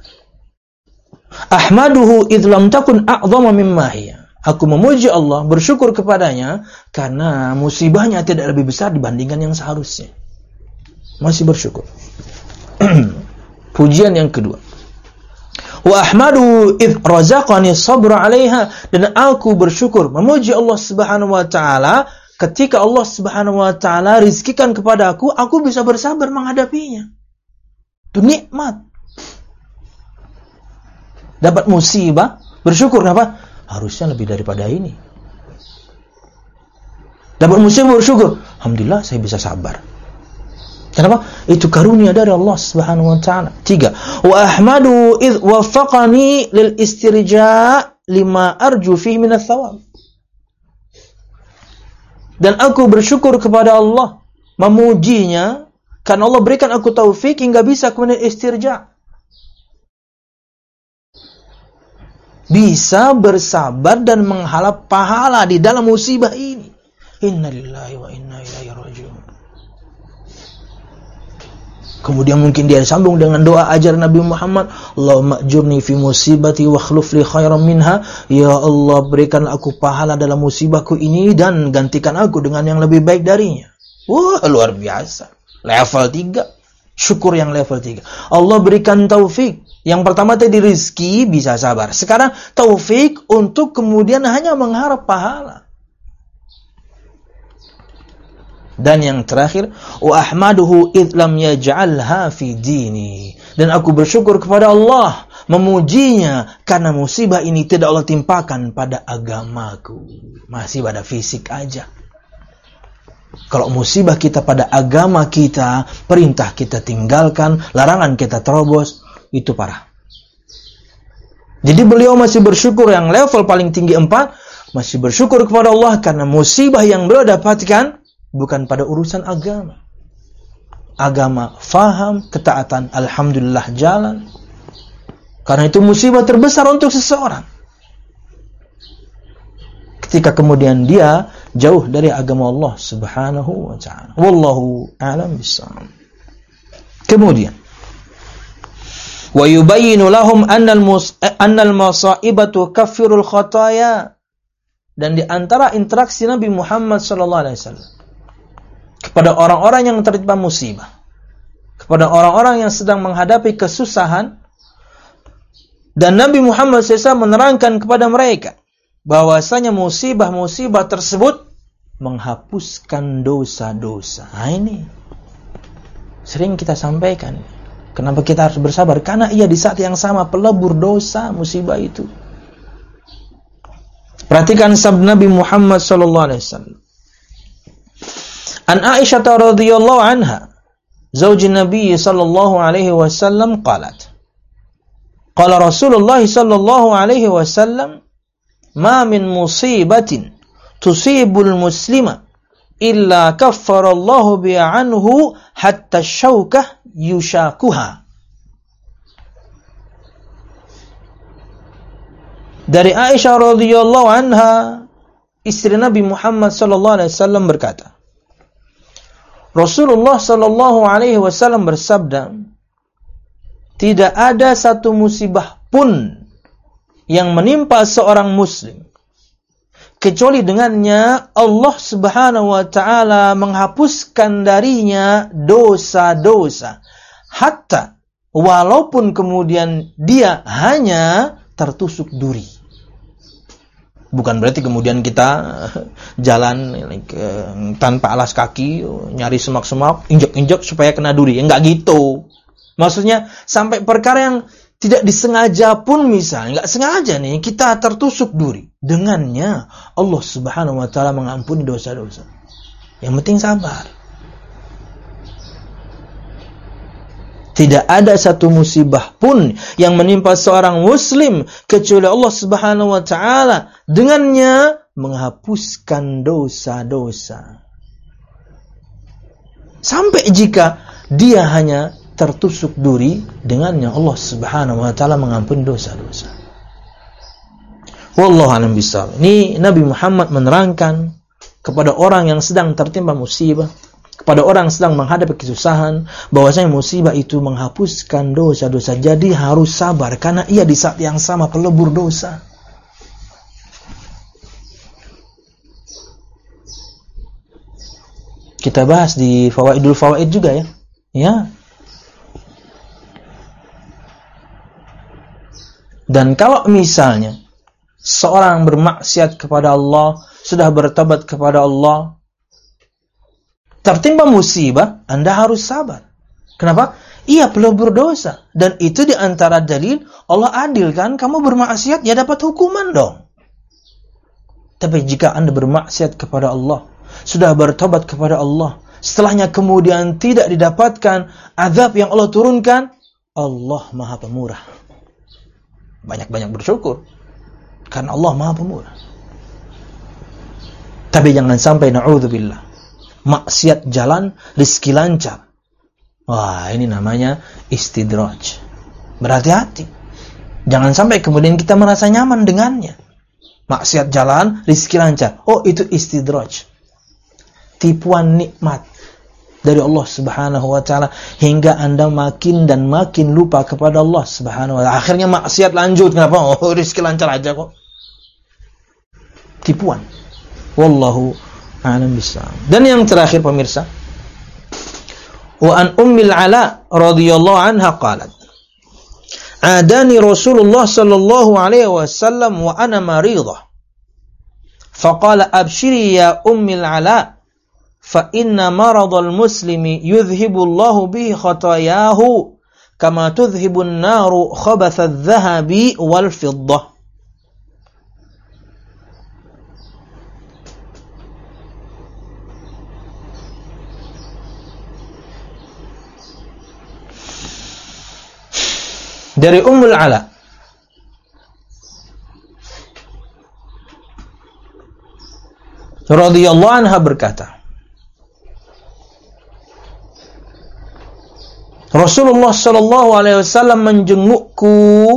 Ahmaduhu id lam takun a'dhama mimma hiya. Aku memuji Allah, bersyukur kepadanya karena musibahnya tidak lebih besar dibandingkan yang seharusnya. Masih bersyukur. Pujian yang kedua. Wa ahmadu id razaqani sabra 'alaiha, dan aku bersyukur memuji Allah Subhanahu wa taala ketika Allah Subhanahu wa taala rizkikan kepada aku bisa bersabar menghadapinya. Itu nikmat. Dapat musibah, bersyukur kenapa? Harusnya lebih daripada ini. Dapat musibah, bersyukur, alhamdulillah saya bisa sabar. Kenapa? Itu karunia dari Allah Subhanahu wa taala. 3. Wa ahmadu id waffaqani lil istirja' lima arju fihi minats thawab. Dan aku bersyukur kepada Allah, memujinya karena Allah berikan aku taufik hingga bisa kemudian istirja'. Bisa bersabar dan mengharap pahala di dalam musibah ini. Innalillahi wa inna ilaihi raji'un. Kemudian mungkin dia sambung dengan doa ajaran Nabi Muhammad, Allahumma ajurni fi musibati wa akhlif li khairan minha. Ya Allah, berikan aku pahala dalam musibahku ini dan gantikan aku dengan yang lebih baik darinya. Wah, luar biasa. Level 3. Syukur yang level 3. Allah berikan taufik. Yang pertama tadi rizki, bisa sabar. Sekarang taufik untuk kemudian hanya mengharap pahala. Dan yang terakhir, wa ahmaduhu id lam yaj'alha fi dini. Dan aku bersyukur kepada Allah, memujinya karena musibah ini tidak Allah timpakan pada agamaku. Masih pada fisik aja. Kalau musibah kita pada agama kita, perintah kita tinggalkan, larangan kita terobos, itu parah. Jadi beliau masih bersyukur yang level paling tinggi 4, masih bersyukur kepada Allah karena musibah yang beliau dapatkan bukan pada urusan agama. Agama, faham, ketaatan, alhamdulillah jalan. Karena itu musibah terbesar untuk seseorang. Ketika kemudian dia jauh dari agama Allah Subhanahu wa ta'ala. Wallahu a'lam bissawab. Kemudian wa yubayyinu lahum anna al-masa'ibatu kaffirul khataya. Dan di antara interaksi Nabi Muhammad sallallahu alaihi wasallam kepada orang-orang yang tertimpa musibah, kepada orang-orang yang sedang menghadapi kesusahan, dan Nabi Muhammad SAW menerangkan kepada mereka bahwasanya musibah-musibah tersebut menghapuskan dosa-dosa. Nah, ini sering kita sampaikan. Kenapa kita harus bersabar? Karena ia di saat yang sama pelebur dosa musibah itu. Perhatikan sabda Nabi Muhammad SAW. An Aisyah radhiyallahu anha, zauj Nabi sallallahu alaihi wasallam, qalat. Qala Rasulullah sallallahu alaihi wasallam, "Ma min musibatin tusibul muslima illa kaffarallahu biha anhu hatta syaukah yushakuha." Dari Aisyah radhiyallahu anha, istri Nabi Muhammad sallallahu alaihi wasallam berkata, Rasulullah sallallahu alaihi wasallam bersabda, tidak ada satu musibah pun yang menimpa seorang muslim kecuali dengannya Allah Subhanahu wa taala menghapuskan darinya dosa-dosa, hatta walaupun kemudian dia hanya tertusuk duri. Bukan berarti kemudian kita jalan tanpa alas kaki, nyari semak-semak, injek-injek supaya kena duri. Enggak gitu. Maksudnya sampai perkara yang tidak disengaja pun, misalnya enggak sengaja nih kita tertusuk duri, dengannya Allah Subhanahu wa taala mengampuni dosa-dosa. Yang penting sabar. Tidak ada satu musibah pun yang menimpa seorang muslim kecuali Allah Subhanahu wa taala dengannya menghapuskan dosa-dosa. Sampai jika dia hanya tertusuk duri, dengannya Allah Subhanahu wa taala mengampuni dosa-dosa. Wallahu a'lam bishawab. Ini Nabi Muhammad menerangkan kepada orang yang sedang tertimpa musibah, kepada orang sedang menghadapi kesusahan, bahwasanya musibah itu menghapuskan dosa-dosa. Jadi harus sabar karena ia di saat yang sama pelebur dosa. Kita bahas di Fawaidul Fawaid juga ya. Ya. Dan kalau misalnya seorang bermaksiat kepada Allah, sudah bertobat kepada Allah, tertimpa musibah, Anda harus sabar. Kenapa? Ia pelebur dosa. Dan itu di antara dalil Allah adil kan? Kamu bermaksiat, ya dapat hukuman dong. Tapi jika Anda bermaksiat kepada Allah, sudah bertobat kepada Allah, setelahnya kemudian tidak didapatkan azab yang Allah turunkan, Allah Maha Pemurah. Banyak-banyak bersyukur. Karena Allah Maha Pemurah. Tapi jangan sampai na'udzubillah, maksiat jalan, rizki lancar. Wah, ini namanya istidraj. Berhati-hati. Jangan sampai kemudian kita merasa nyaman dengannya. Maksiat jalan, rizki lancar. Oh, itu istidraj. Tipuan nikmat dari Allah Subhanahu wa taala hingga Anda makin dan makin lupa kepada Allah Subhanahu wa taala. Akhirnya maksiat lanjut. Kenapa? Oh, rizki lancar aja kok. Tipuan. Wallahu a'lam bishawab. Dan yang terakhir pemirsa, wa an Ummil Ala radhiyallahu anha qalat, adani Rasulullah sallallahu alaihi wasallam wa ana maridah. Faqala abshiri ya ummil ala fa inna maradal muslimi yudhhibu Allahu bihi khatayahu kama tudhhibun naru khabatha adh-dhahabi wal fiddah. Dari Ummul Ala radhiyallahu anha berkata, Rasulullah sallallahu alaihi wasallam menjengukku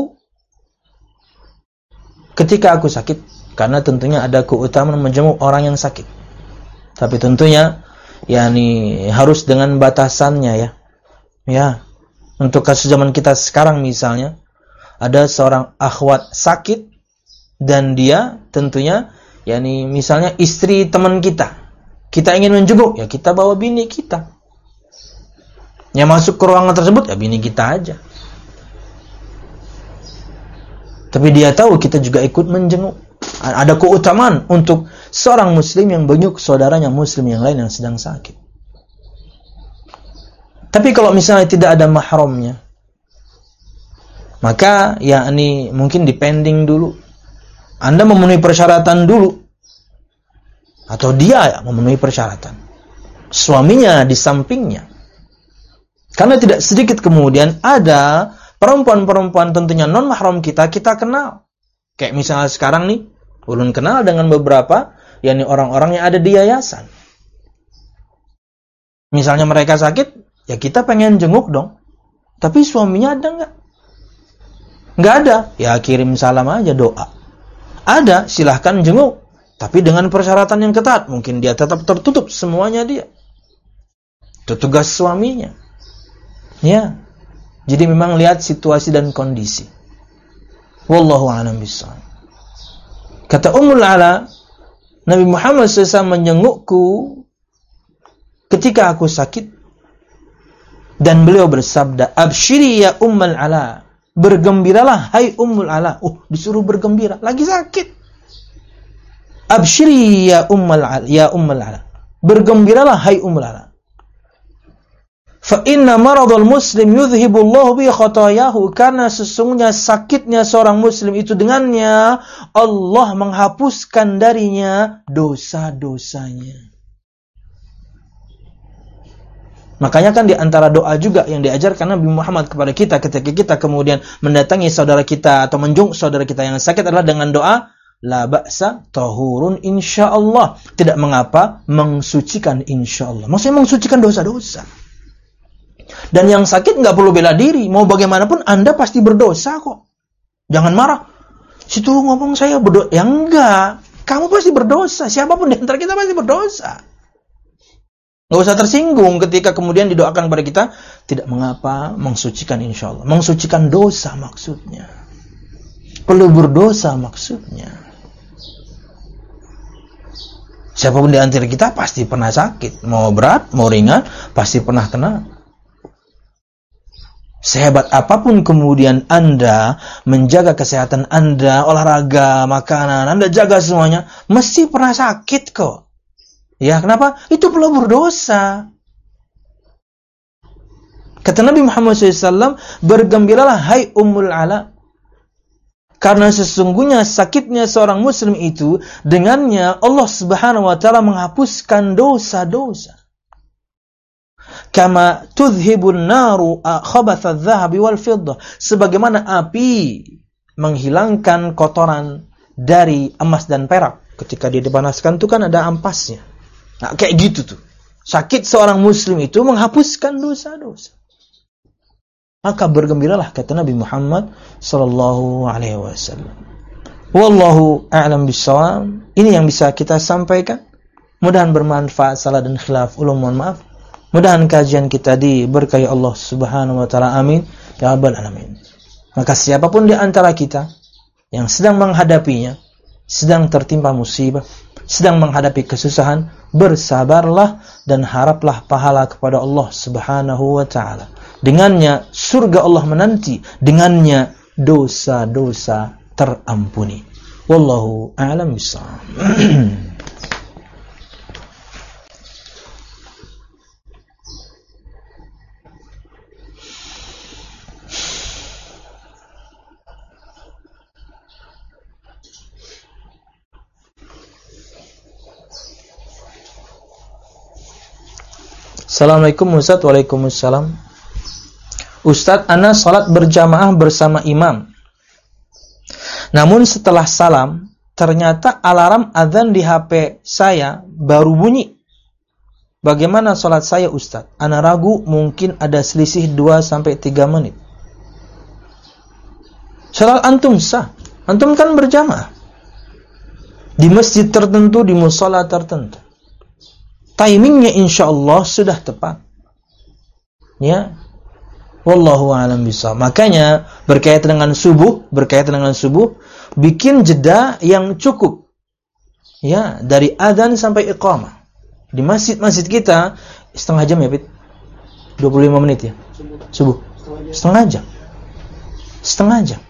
ketika aku sakit, karena tentunya ada keutamaan menjenguk orang yang sakit. Tapi tentunya harus dengan batasannya ya. Ya. Untuk kasus zaman kita sekarang misalnya, ada seorang akhwat sakit dan dia tentunya misalnya istri teman kita. Kita ingin menjenguk, ya kita bawa bini kita. Yang masuk ke ruangan tersebut ya bini kita aja. Tapi dia tahu kita juga ikut menjenguk. Ada keutamaan untuk seorang muslim yang menjenguk saudaranya muslim yang lain yang sedang sakit. Tapi kalau misalnya tidak ada mahramnya, maka mungkin dipending dulu. Anda memenuhi persyaratan dulu, atau dia memenuhi persyaratan. Suaminya di sampingnya. Karena tidak sedikit kemudian ada perempuan-perempuan tentunya non mahram kita kenal. Kayak misalnya sekarang nih, ulun kenal dengan beberapa orang-orang yang ada di yayasan. Misalnya mereka sakit, ya kita pengen jenguk dong. Tapi suaminya ada nggak? Nggak ada. Ya kirim salam aja, doa. Ada, silahkan jenguk. Tapi dengan persyaratan yang ketat. Mungkin dia tetap tertutup semuanya dia. Itu tugas suaminya. Ya. Jadi memang lihat situasi dan kondisi. Wallahu a'lam bishawab. Kata Ummul Ala, Nabi Muhammad SAW menjengukku ketika aku sakit. Dan beliau bersabda, abshiri ya Ummul Ala. Bergembiralah hai Ummul Ala. Disuruh bergembira, lagi sakit. Abshiri ya Ummul Ala. Bergembiralah hai Ummul Ala. Fa inna maradul muslim yudhhibu Allahu bi khatayahu. Karena sesungguhnya sakitnya seorang muslim itu dengannya Allah menghapuskan darinya dosa-dosanya. Makanya kan di antara doa juga yang diajarkan Nabi Muhammad kepada kita ketika kita kemudian mendatangi saudara kita atau menjenguk saudara kita yang sakit adalah dengan doa la ba'sa tahurun insyaallah. Tidak mengapa, mensucikan insyaallah. Maksudnya mensucikan dosa-dosa. Dan yang sakit enggak perlu bela diri, mau bagaimanapun Anda pasti berdosa kok. Jangan marah. Situ ngomong saya berdosa. Ya enggak, kamu pasti berdosa. Siapapun di antara kita pasti berdosa. Nggak usah tersinggung ketika kemudian didoakan kepada kita. Tidak mengapa, mensucikan insyaallah. Mensucikan dosa maksudnya. Perlu berdosa maksudnya. Siapapun di antara kita pasti pernah sakit. Mau berat, mau ringan, pasti pernah kena. Sehebat apapun kemudian Anda menjaga kesehatan Anda, olahraga, makanan, Anda jaga semuanya, mesti pernah sakit kok. Ya, kenapa? Itu perlu berdosa. Kata Nabi Muhammad SAW, bergembiralah hai Ummul Ala. Karena sesungguhnya sakitnya seorang muslim itu, dengannya Allah Subhanahu wa Ta'ala menghapuskan dosa-dosa. Kama tudhhibun naru khabatha adh-dhahabi wal fiddah. Sebagaimana api menghilangkan kotoran dari emas dan perak. Ketika dia dipanaskan itu kan ada ampasnya. Nah, kayak gitu tuh. Sakit seorang muslim itu menghapuskan dosa-dosa. Maka bergembiralah kata Nabi Muhammad sallallahu alaihi wasallam. Wallahu a'lam bishawab. Ini yang bisa kita sampaikan. Mudah-mudahan bermanfaat. Salah dan khilaf ulum mohon maaf. Mudah-mudahan kajian kita diberkahi Allah Subhanahu wa taala. Amin ya rabbal alamin. Maka siapapun di antara kita yang sedang menghadapinya, sedang tertimpa musibah, sedang menghadapi kesusahan, bersabarlah dan haraplah pahala kepada Allah Subhanahu wa taala. Dengannya surga Allah menanti, dengannya dosa-dosa terampuni. Wallahu a'lam bishawab. Assalamualaikum Ustaz. Waalaikumsalam. Ustaz, ana salat berjamaah bersama imam. Namun setelah salam, ternyata alarm azan di HP saya baru bunyi. Bagaimana salat saya Ustaz? Ana ragu, mungkin ada selisih 2-3 menit. Salat antum sah. Antum kan berjamaah di masjid tertentu, di mushola tertentu. Timingnya insyaallah sudah tepat. Ya. Wallahu a'lam bishawab. Makanya berkaitan dengan subuh, bikin jeda yang cukup. Ya, dari adzan sampai iqamah. Di masjid-masjid kita setengah jam ya, Pit? 25 menit ya? Subuh. Setengah jam.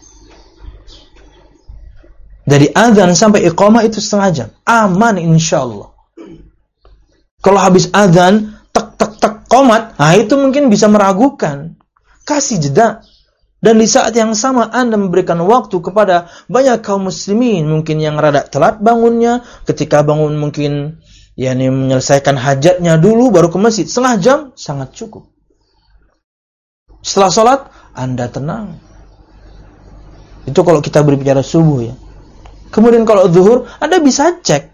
Dari adzan sampai iqamah itu setengah jam. Aman insyaallah. Kalau habis adzan, tek qomat, nah itu mungkin bisa meragukan. Kasih jeda. Dan di saat yang sama Anda memberikan waktu kepada banyak kaum muslimin, mungkin yang rada telat bangunnya, ketika bangun mungkin menyelesaikan hajatnya dulu baru ke masjid. Setengah jam sangat cukup. Setelah sholat, Anda tenang. Itu kalau kita berbicara subuh ya. Kemudian kalau zuhur, Anda bisa cek.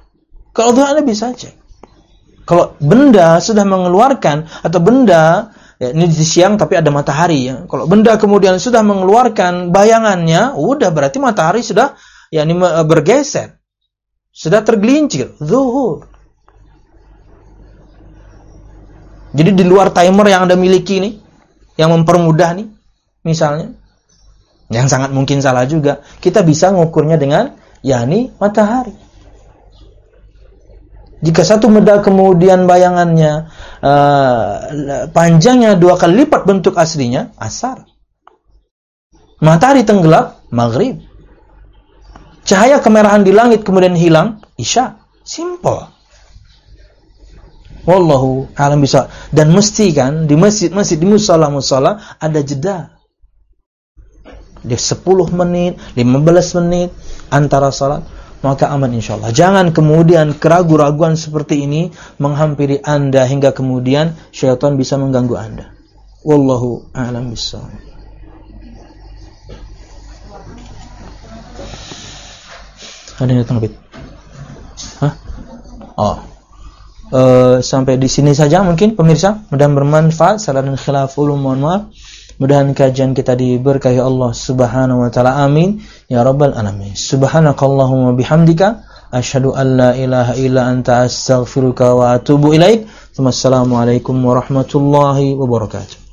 Kalau benda sudah mengeluarkan, atau benda, ya, ini di siang tapi ada matahari ya. Kalau benda kemudian sudah mengeluarkan bayangannya, udah berarti matahari sudah bergeser. Sudah tergelincir, zuhur. Jadi di luar timer yang Anda miliki nih, yang mempermudah nih, misalnya, yang sangat mungkin salah juga, kita bisa mengukurnya dengan matahari. Jika satu benda kemudian bayangannya panjangnya 2 kali lipat bentuk aslinya, asar. Matahari tenggelam, maghrib. Cahaya kemerahan di langit kemudian hilang, isya. Simple. Wallahu a'lam bishawab. Dan mesti kan di masjid-masjid, di mushola ada jeda. Di 10 menit, 15 menit antara salat. Maka aman insyaallah. Jangan kemudian keraguan-raguan seperti ini menghampiri Anda hingga kemudian syaitan bisa mengganggu Anda. Wallahu a'lam bishawab. Ada yang datang lebih? Sampai di sini saja mungkin pemirsa. Mudah-mudahan bermanfaat. Salah dan khilaful, mohon maaf. Mudah-mudahan kajian kita diberkahi Allah Subhanahu wa taala. Amin ya rabbal alamin. Subhanakallahumma bihamdika asyhadu an la ilaha illa anta astaghfiruka wa atubu ilaik. Wassalamualaikum warahmatullahi wabarakatuh.